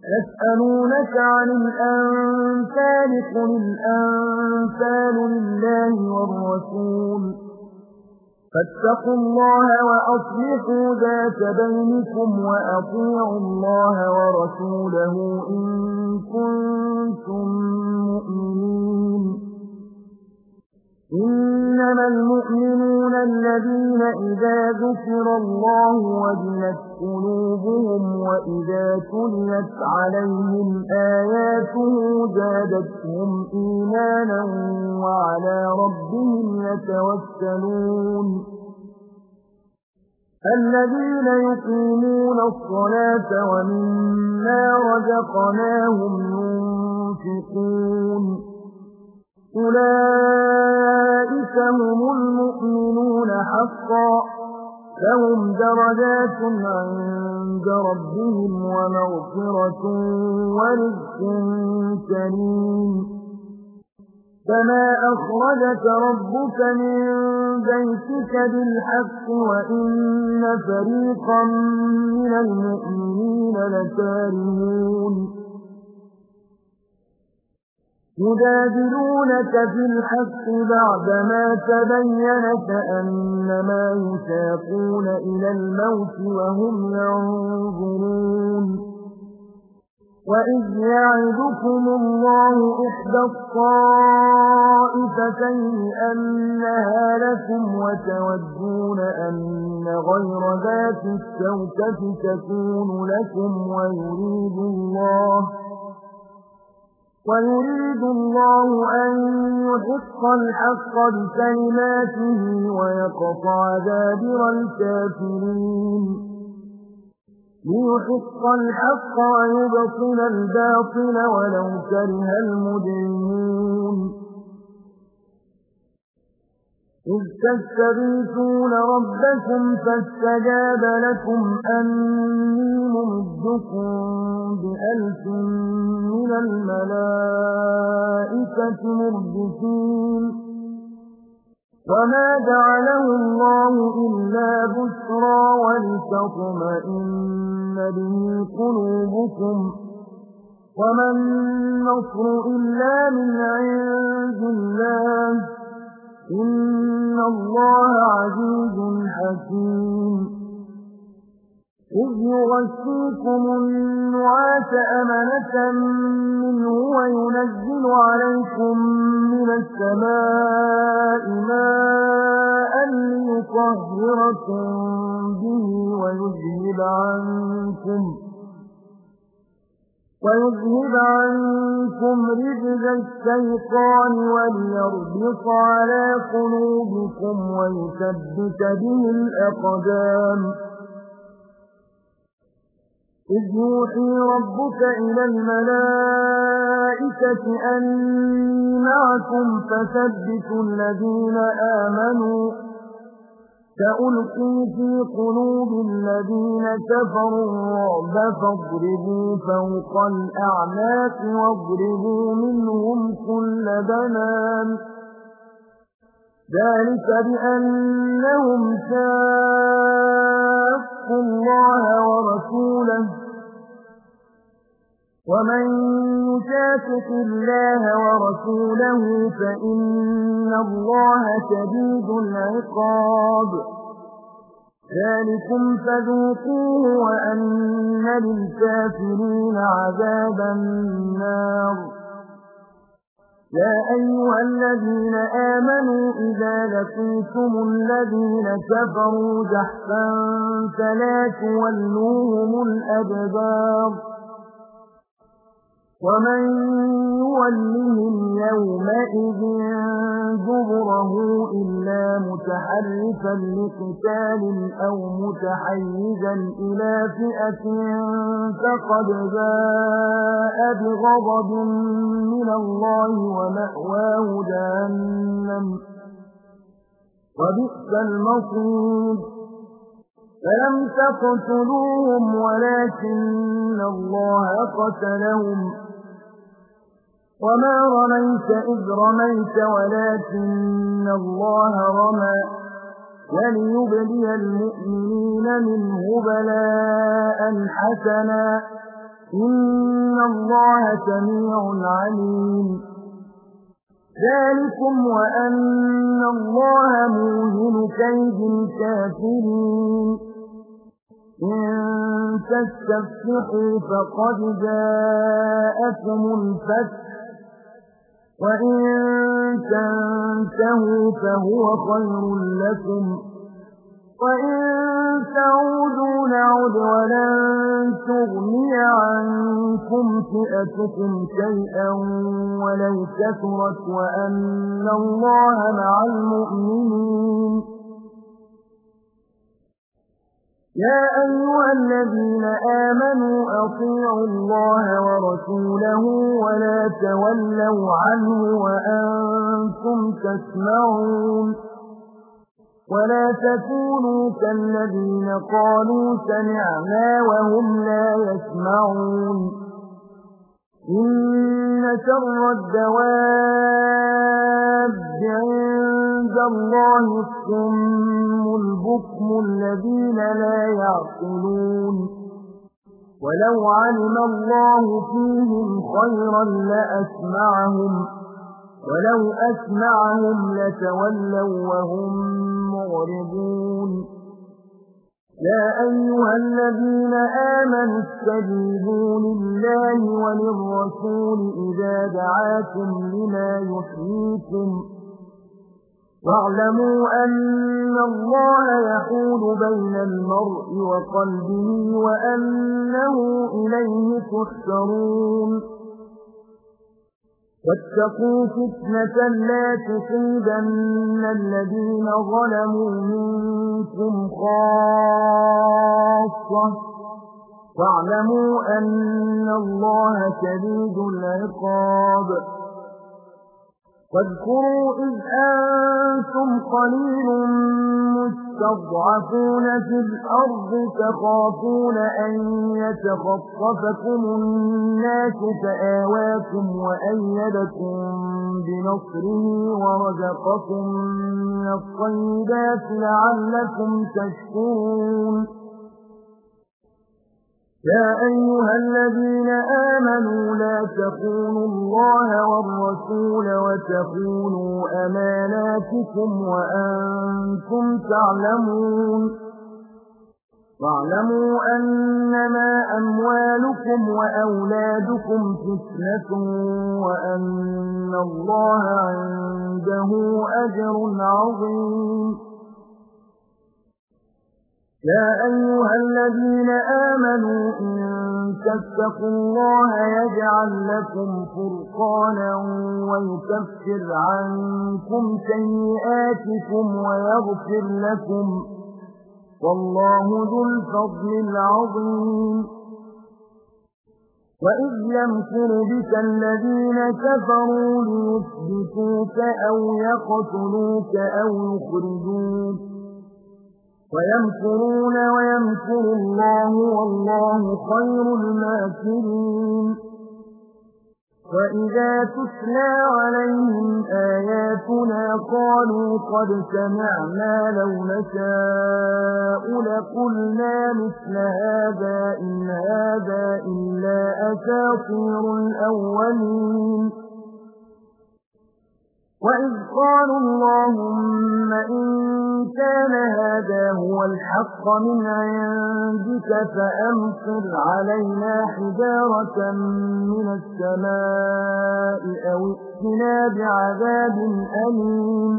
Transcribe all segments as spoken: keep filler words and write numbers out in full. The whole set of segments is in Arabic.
يسألونك عن الأنفال قل الأنفال لله والرسول فاتقوا الله وأصلحوا ذات بينكم وأطيعوا الله ورسوله إن كنتم مؤمنين إنما المؤمنون الذين إذا ذكر الله وجلت قلوبهم وإذا تليت عليهم آياته زادتهم إيمانا وعلى ربهم يتوكلون الذين يقيمون الصلاة ومما رزقناهم ينفقون أولئك هم المؤمنون حقا لهم درجات عند ربهم ومغفرة ورزق كريم كما أخرجك ربك من بيتك بالحق وإن فريقا من المؤمنين لكارهون يجادلونك في الحق بعدما تبين كأنما يساقون إلى الموت وهم ينظرون وإذ يعدكم الله إحدى الطائفتين أنها لكم وتودون أن غير ذات الشوكة تكون لكم ويريد الله ويريد الله أن يحق الحق بكلماته ويقطع دابر الكافرين ليحق الحق ويبطل الباطل ولو كره المجرمون إذ تستغيثون ربكم فاستجاب لكم أني ممدكم بألف من الملائكة مردفين وما جعله الله إلا بشرى ولتطمئن به قلوبكم وما النصر إلا من عند الله إن الله عزيز حكيم إذ يغشيكم النعاس أمنة منه وينزل عليكم من السماء ماء ليطهركم به ويذهب عنكم ويذهب عنكم رجز الشيطان وليربط على قلوبكم ويثبت به الأقدام إذ يوحي ربك إلى الملائكة أني معكم فثبتوا الذين آمنوا سألقي في قلوب الذين كفروا الرعب فاضربوا فوق الأعناق واضربوا منهم كل بنان ذلك بأنهم شاقوا الله ورسوله ومن يشاقق الله ورسوله فإن الله شديد العقاب ذلكم فذوقوه وأن للكافرين عذاب النار يا أيها الذين آمنوا إذا لقيتم الذين كفروا زحفا فلا تولوهم الأدبار ومن يولهم يومئذ دبره إلا متحرفا لقتال أو متحيزا إلى فئة فقد باء بغضب من الله ومأواه جهنم وبئس المصير فلم تقتلوهم ولكن الله قتلهم وما رميت إذ رميت ولكن الله رمى وليبلي المؤمنين منه بلاء حسنا إن اللَّهَ سَمِيعٌ عَلِيمٌ ذَلِكُمْ وَأَنَّ اللَّهَ مُوهِنُ كَيْدِ الْكَافِرِينَ إِن تَسْتَفْتِحُوا فَقَدْ جَاءَكُمُ الْفَتْحُ وَإِن تَنْتَهُوا فَهُوَ خَيْرٌ لَكُمْ وَإِن تَعُودُوا نَعُدْ وَلَن تُغْنِيَ عَنكُمْ فِئَتُكُمْ شَيْئًا وَلَوْ كَثُرَتْ وَأَنَّ اللَّهَ مَعَ الْمُؤْمِنِينَ يَا أَيُّهَا الَّذِينَ آمَنُوا أَطِيعُوا اللَّهَ وَرَسُولَهُ وَلَا تَوَلَّوْا عَنْهُ وَأَنتُمْ تَسْمَعُونَ وَلَا تَكُونُوا كَالَّذِينَ قَالُوا سَمِعْنَا وَهُمْ لَا يَسْمَعُونَ إِنَّ شَرَّ الدَّوَابِّ عِندَ اللَّهِ الصُّمُّ الْبُكْمُ الَّذِينَ لَا يَعْقِلُونَ وَلَوْ عَلِمَ اللَّهُ فِيهِمْ خَيْرًا لَّأَسْمَعَهُمْ وَلَوْ أَسْمَعَهُمْ لَتَوَلَّوْا وَهُمْ مُعْرِضُونَ يَا أَيُّهَا الَّذِينَ آمَنُوا اسْتَجِيبُوا لِلَّهِ وَلِلرَّسُولِ إِذَا دَعَاكُمْ لِمَا يُحْيِيكُمْ وَاعْلَمُوا أَنَّ اللَّهَ يَحُولُ بَيْنَ الْمَرْءِ وَقَلْبِهِ وَأَنَّهُ إِلَيْهِ تُحْشَرُونَ وَاتَّقُوا فِتْنَةً لَّا تُصِيبَنَّ الَّذِينَ ظَلَمُوا مِنكُمْ خَاصَّةً وَاعْلَمُوا أَنَّ اللَّهَ شَدِيدُ الْعِقَابِ واذكروا إذ أنتم قليل مستضعفون في الأرض تخافون أن يتخطفكم الناس فآواكم وأيدكم بنصره ورزقكم من الطيبات لعلكم تشكرون يا أيها الذين آمنوا لا تخونوا الله والرسول وتخونوا أماناتكم وأنتم تعلمون واعلموا أنما أموالكم وأولادكم فتنة وأن الله عنده أجر عظيم يا أيها الذين آمنوا إن تتقوا الله يجعل لكم فرقانا ويكفر عنكم سيئاتكم ويغفر لكم والله ذو الفضل العظيم وإذ يمكر بك الذين كفروا ليثبتوك أو يقتلوك أو يخرجوك ويمكرون ويمكر الله والله خير الماكرين وإذا تتلى عليهم آياتنا قالوا قد سمعنا لو نشاء لقلنا مثل هذا إن هذا إلا أساطير الأولين وإذ قالوا اللهم إن كان هذا هو الحق من عندك فأمطر علينا حجارة من السماء أو ائتنا بعذاب أليم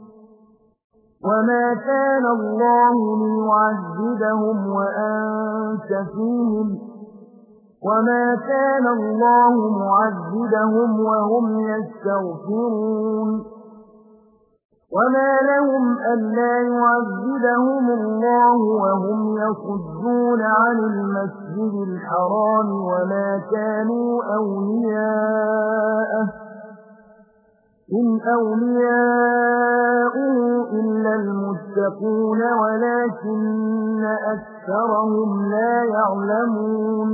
وما كان الله ليعذبهم وأنت فيهم وما كان الله معذبهم وهم يستغفرون وما لهم ألا يعذبهم الله وهم يصدون عن المسجد الحرام وما كانوا أولياءه إن أولياؤه إلا المتقون ولكن أكثرهم لا يعلمون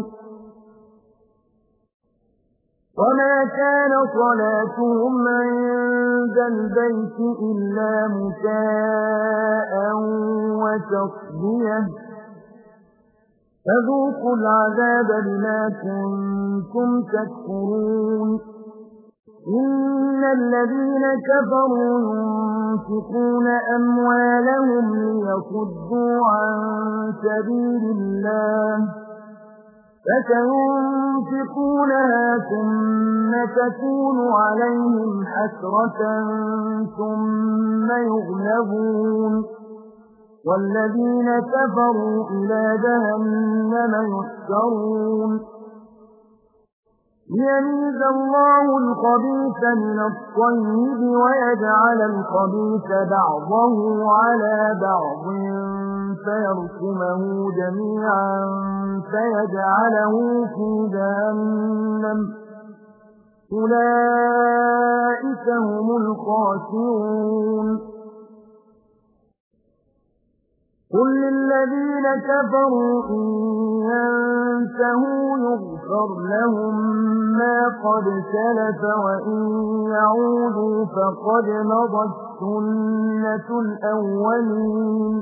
وما كان صلاتهم عند البيت إلا مكاء وتصدية فذوقوا العذاب بما كنتم تكفرون إن الذين كفروا ينفقون أموالهم ليصدوا عن سبيل الله فسينفقونها ثم تكون عليهم حسرة ثم يغلبون والذين كفروا إلى جهنم يحشرون ليميز الله الخبيث من الطيب ويجعل الخبيث بعضه على بعض فيركمه جميعا فيجعله في جهنم أولئك هم الخاسرون قل للذين كفروا إن ينتهوا يغفر لهم ما قد سلف وإن يعودوا فقد مضت سنة الأولين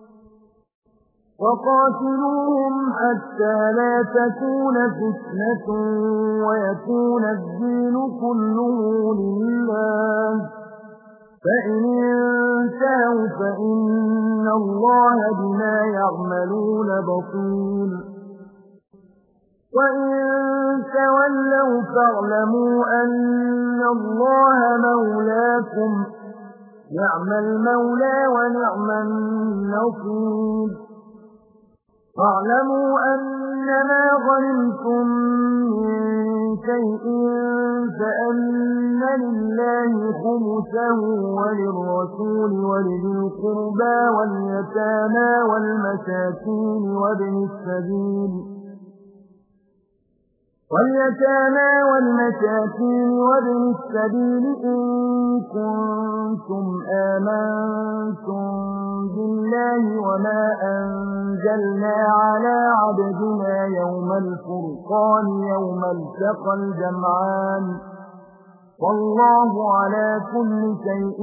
وقاتلوهم حتى لا تكون فتنة ويكون الدين كله لله فإن انتهوا فإن الله بما يعملون بصير وإن تولوا فاعلموا أن الله مولاكم نعم المولى ونعم النصير واعلموا أنما غنمتم من شيء فأن لله خمسه وللرسول ولذي القربى واليتامى والمساكين وابن السبيل واليتامى والمساكين وابن السبيل إن كنتم آمنتم بالله وما أنزلنا على عبدنا يوم الفرقان يوم التقى الجمعان والله على كل شيء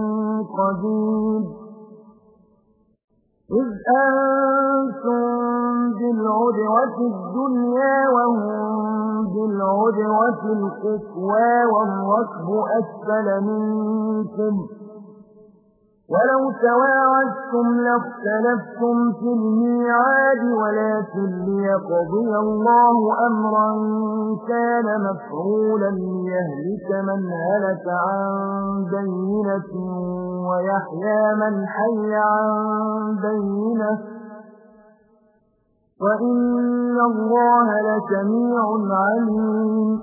قدير إذ أنتم بالعدوة الدنيا وهم بالعدوة القصوى والركب أسفل منكم ولو تواعدتم لاختلفتم في الميعاد ولكن ليقضي الله أمرا كان مفعولا ليهلك من هلك عن بينة ويحيى من حي عن بينة وإن الله لسميع عليم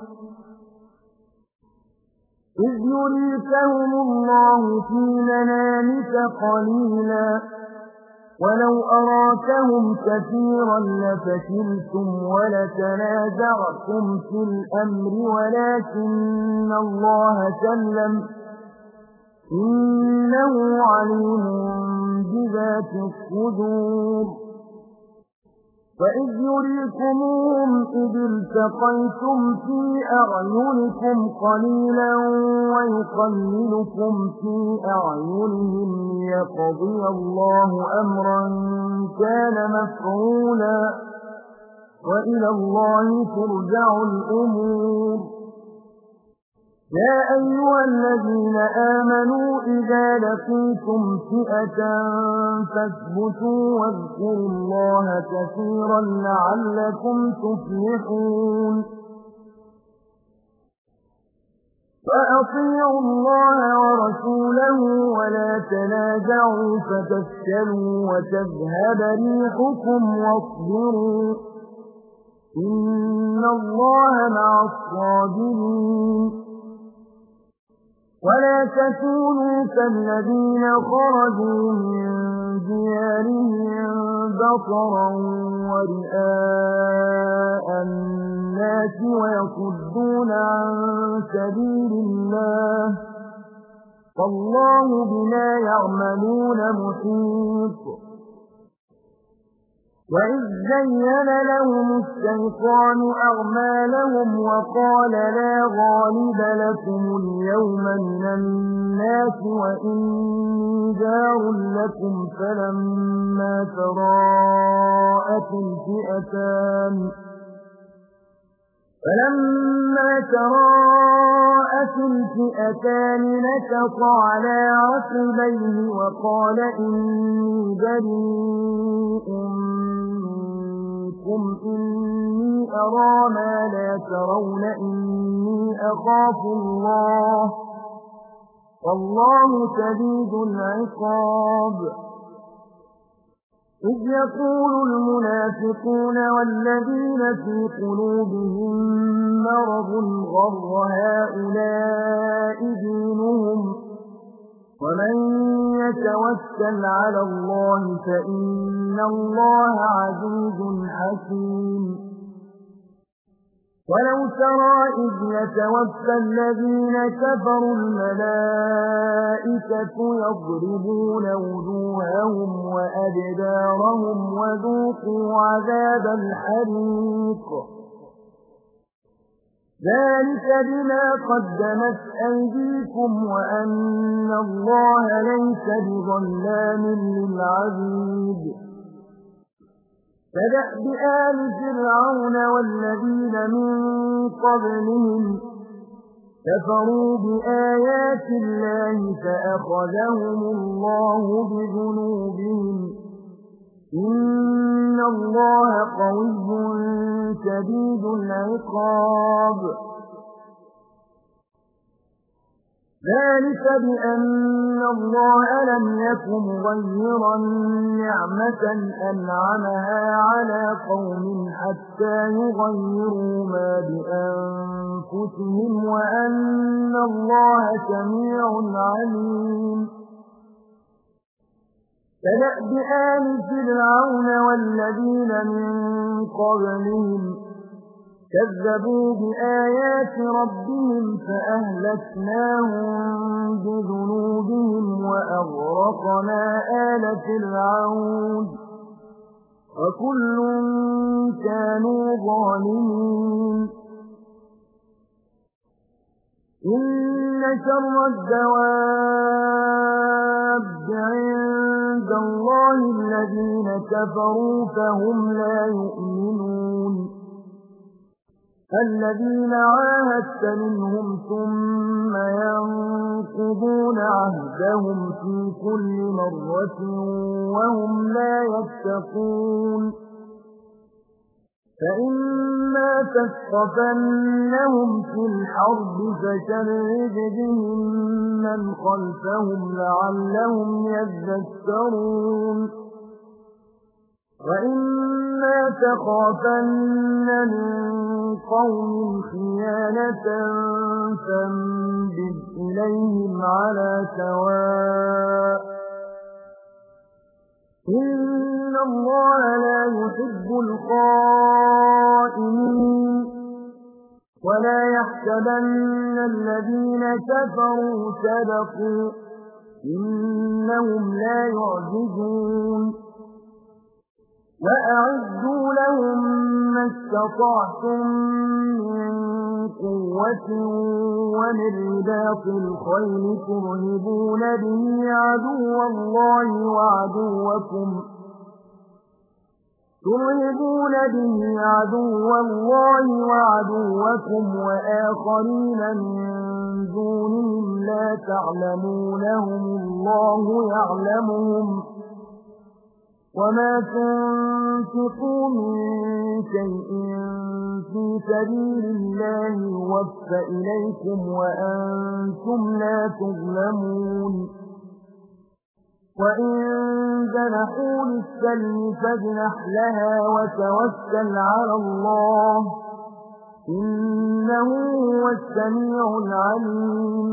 إذ يريكهم الله في منامك قليلا ولو أراكهم كثيرا لفشلتم ولتنازعتم في الأمر ولكن الله سلم إنه عليم بذات الصدور وإذ يريكموهم إذ التقيتم في أعينكم قليلا ويقللكم في أعينهم ليقضي الله أمرا كان مفعولا وإلى الله ترجع الأمور يا أيها الذين آمنوا إذا لقيتم فئة فاثبتوا واذكروا الله كثيرا لعلكم تفلحون وأطيعوا الله ورسوله ولا تنازعوا فتفشلوا وتذهب ريحكم واصبروا إن الله مع الصابرين ولا تكونوا كالذين خرجوا من ديارهم بطرا ورئاء الناس ويصدون عن سبيل الله والله بما يعملون محيط وإذ زين لهم الشيطان أعمالهم وقال لا غالب لكم اليوم من الناس وإني جار لكم فلما تراءت الفئتان فلما تراءت الفئتان نكص على عقبيه وقال إني بريء منكم إني أرى ما لا ترون إني أخاف الله والله شديد العقاب إذ يقول المنافقون والذين في قلوبهم مرض غر هؤلاء دينهم ومن يتوكل على الله فإن الله عزيز حكيم ولو ترى إذ يتوفى الذين كفروا الملائكة يضربون وجوههم وأدبارهم وذوقوا عذاب الحريق ذلك بما قدمت أيديكم وأن الله ليس بظلام للعبيد كدأب آل فرعون والذين من قبلهم كفروا بآيات الله فأخذهم الله بذنوبهم إن الله قوي شديد العقاب ذلك بأن الله لم يكن مغيرا نعمة أنعمها على قوم حتى يغيروا ما بأنفسهم وأن الله سميع عليم كدأب آل فرعون والذين من قبلهم كذبوا بآيات ربهم فأهلكناهم بذنوبهم وأغرقنا آل فرعون وكل كانوا ظالمين إن شر الدواب عند الله الذين كفروا فهم لا يؤمنون الذين عاهدت منهم ثم ينقضون عهدهم في كل مرة وهم لا يتقون فإما تثقفنهم في الحرب فشرد بهم من خلفهم لعلهم يذكرون وإما تخافن من قوم خيانة فانبذ إليهم على سواء إن الله لا يحب الخائنين ولا يحسبن الذين كفروا سبقوا إنهم لا يعجزون وأعدوا لهم ما استطعتم من قوة ومن رباط الخيل ترهبون به عدو الله وعدوكم ترهبون به عدو الله وعدوكم وآخرين من دونهم لا تعلمونهم الله يعلمهم وما تنفقوا من شيء في سبيل الله يوفى إليكم وأنتم لا تظلمون وإن جنحوا للسلم فاجنح لها وتوكل على الله إنه هو السميع العليم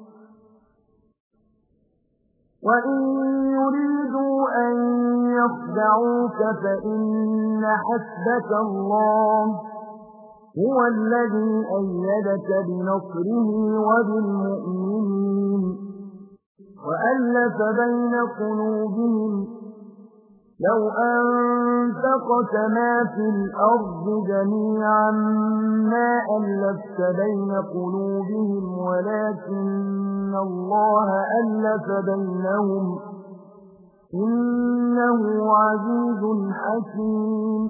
وإن يريدوا أن يخدعوك فإن حسبك الله هو الذي أيدك بنصره وبالمؤمنين وألف بين قلوبهم لو أنفقت أنفقت ما في الأرض جميعا ما ألفت بين قلوبهم ولكن الله ألف بينهم إنه عزيز حكيم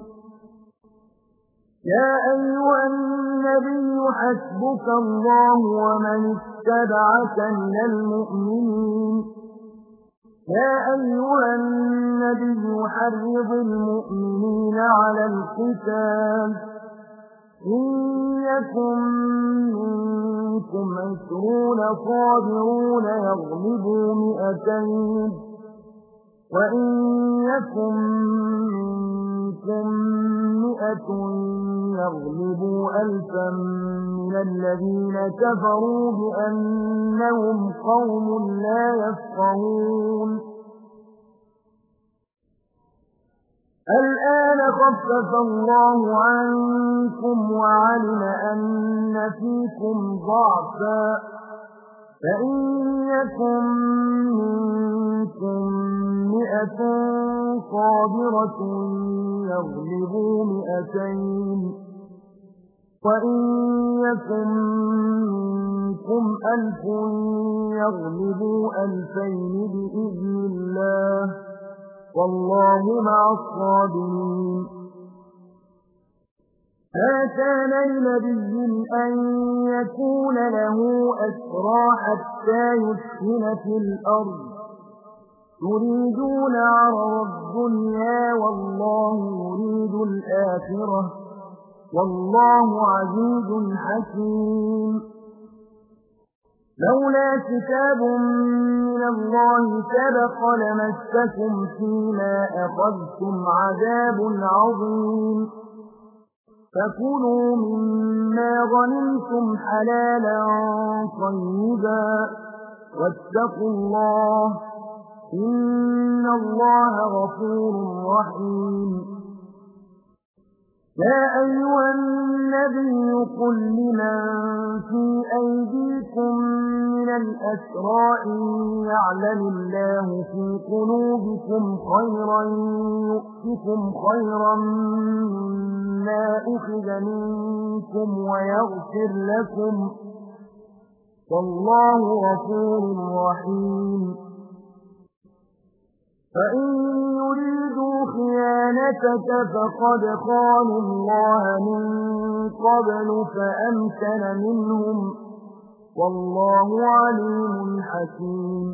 يا أيها النبي حسبك الله ومن اتبعك من المؤمنين يا أيها النبي حرض المؤمنين على القتال إن يكن منكم عشرون صابرون يغلبوا مئتين وإن يكن منكم مئة يغلبوا ألفا من الذين كفروا بأنهم قوم لا يفقهون الآن خفف الله عنكم وعلم أن فيكم ضعفا فإن يكن منكم مئة صابرة يغلبوا مئتين وإن يكن منكم ألف يغلبوا ألفين بإذن الله والله مع الصابرين ما كان لنبي أن يكون له أسرى حتى يسكن في الأرض يريدون عرض الدنيا والله يريد الآخرة والله عزيز حكيم لولا كتاب من الله سبق لمسكم فيما أخذتم عذاب عظيم فكلوا مما غنمتم حلالا طيبا واتقوا الله إن الله غفور رحيم يا أيها النبي قل لمن في أيديكم من الأسرى إن يعلم الله في قلوبكم خيرا يؤتكم خيرا مما أخذ منكم ويغفر لكم والله غفور رحيم فإن يريدوا خيانتك فقد خانوا الله من قبل فأمكن منهم والله عليم حكيم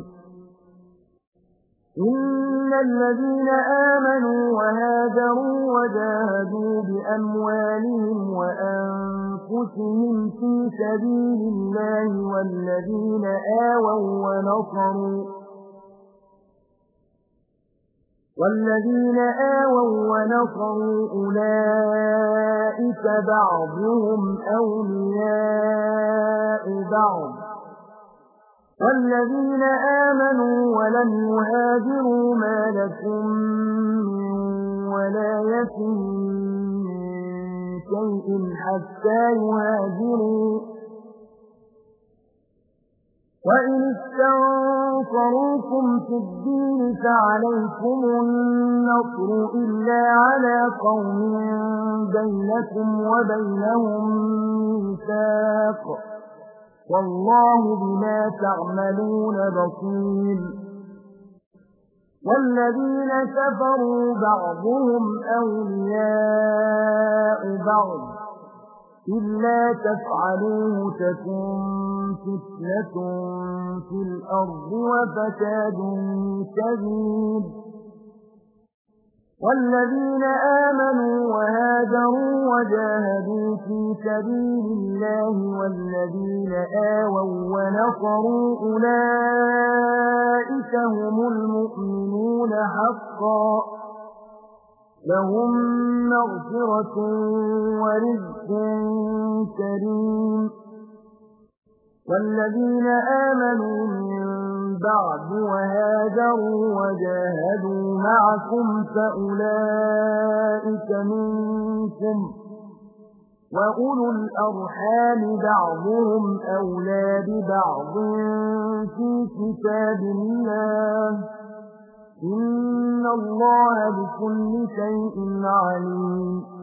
إن الذين آمنوا وهاجروا وجاهدوا بأموالهم وأنفسهم في سبيل الله والذين آووا ونصروا والذين آووا ونصروا أولئك بعضهم أولياء بعض والذين آمنوا ولم يهاجروا ما لكم من ولايتهم من شيء حتى يهاجروا وإن استنصروكم في الدين فعليكم النصر إلا على قوم بينكم وبينهم ميثاق والله بما تعملون بصير والذين كفروا بعضهم أولياء بعض إلا تفعلوه تكن فتنة في الأرض وفساد كبير والذين آمنوا وهاجروا وجاهدوا في سبيل الله والذين آووا ونصروا أولئك هم المؤمنون حقا لهم مغفرة ورزق كريم والذين آمنوا من بعد وهاجروا وجاهدوا معكم فأولئك منكم وأولو الأرحام بعضهم أولى ببعض في كتاب الله إن الله بكل شيء عليم